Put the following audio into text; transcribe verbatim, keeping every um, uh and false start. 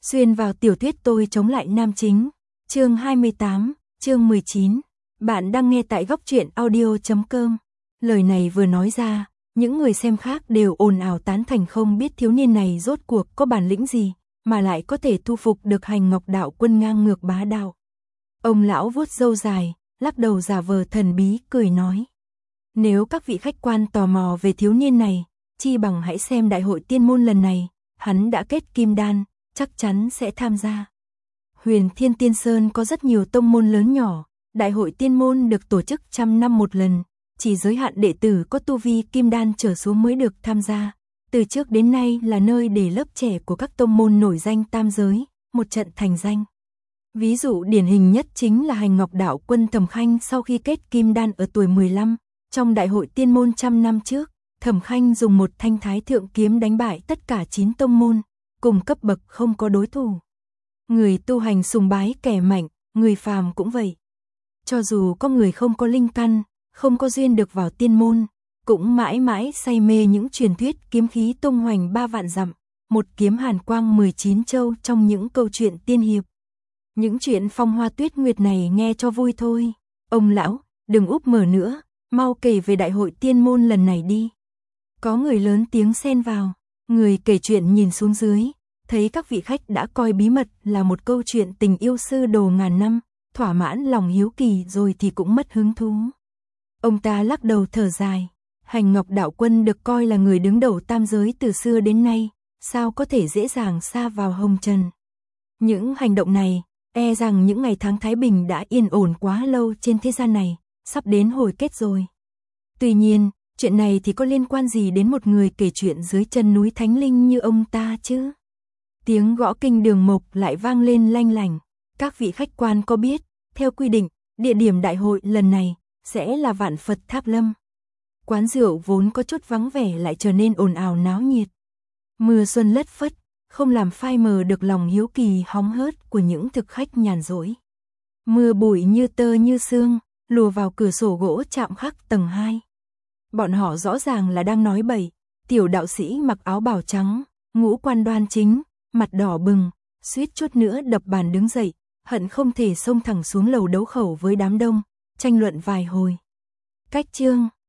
Xuyên vào tiểu thuyết tôi chống lại nam chính. Chương hai mươi tám, chương mười chín. Bạn đang nghe tại góc truyện audio chấm com. Lời này vừa nói ra, những người xem khác đều ồn ào tán thành, không biết thiếu niên này rốt cuộc có bản lĩnh gì, mà lại có thể thu phục được Hành Ngọc Đạo Quân ngang ngược bá đạo. Ông lão vuốt râu dài, lắc đầu giả vờ thần bí, cười nói. Nếu các vị khách quan tò mò về thiếu niên này, chi bằng hãy xem đại hội tiên môn lần này, hắn đã kết kim đan, chắc chắn sẽ tham gia. Huyền Thiên Tiên Sơn có rất nhiều tông môn lớn nhỏ, đại hội tiên môn được tổ chức trăm năm một lần, chỉ giới hạn đệ tử có tu vi kim đan trở xuống mới được tham gia. Từ trước đến nay là nơi để lớp trẻ của các tông môn nổi danh tam giới, một trận thành danh. Ví dụ điển hình nhất chính là Hành Ngọc Đạo Quân Thẩm Khanh sau khi kết kim đan ở tuổi mười lăm, trong đại hội tiên môn trăm năm trước, Thẩm Khanh dùng một thanh thái thượng kiếm đánh bại tất cả chín tông môn, cùng cấp bậc không có đối thủ. Người tu hành sùng bái kẻ mạnh, người phàm cũng vậy. Cho dù có người không có linh căn, không có duyên được vào tiên môn, cũng mãi mãi say mê những truyền thuyết kiếm khí tung hoành ba vạn dặm, một kiếm hàn quang mười chín châu trong những câu chuyện tiên hiệp. Những chuyện phong hoa tuyết nguyệt này nghe cho vui thôi. Ông lão, đừng úp mở nữa, mau kể về đại hội tiên môn lần này đi. Có người lớn tiếng xen vào, người kể chuyện nhìn xuống dưới, thấy các vị khách đã coi bí mật là một câu chuyện tình yêu sư đồ ngàn năm, thỏa mãn lòng hiếu kỳ rồi thì cũng mất hứng thú. Ông ta lắc đầu thở dài, Hành Ngọc Đạo Quân được coi là người đứng đầu tam giới từ xưa đến nay, sao có thể dễ dàng sa vào hồng trần. Những hành động này, e rằng những ngày tháng thái bình đã yên ổn quá lâu trên thế gian này, sắp đến hồi kết rồi. Tuy nhiên, chuyện này thì có liên quan gì đến một người kể chuyện dưới chân núi Thánh Linh như ông ta chứ? Tiếng gõ kinh đường mộc lại vang lên lanh lảnh. Các vị khách quan có biết, theo quy định, địa điểm đại hội lần này sẽ là Vạn Phật Tháp Lâm. Quán rượu vốn có chút vắng vẻ lại trở nên ồn ào náo nhiệt. Mưa xuân lất phất, không làm phai mờ được lòng hiếu kỳ hóng hớt của những thực khách nhàn rỗi. Mưa bụi như tơ như sương, lùa vào cửa sổ gỗ chạm khắc tầng hai. Bọn họ rõ ràng là đang nói bậy. Tiểu đạo sĩ mặc áo bào trắng, ngũ quan đoan chính, mặt đỏ bừng, suýt chút nữa đập bàn đứng dậy, hận không thể xông thẳng xuống lầu đấu khẩu với đám đông, tranh luận vài hồi. Cách chương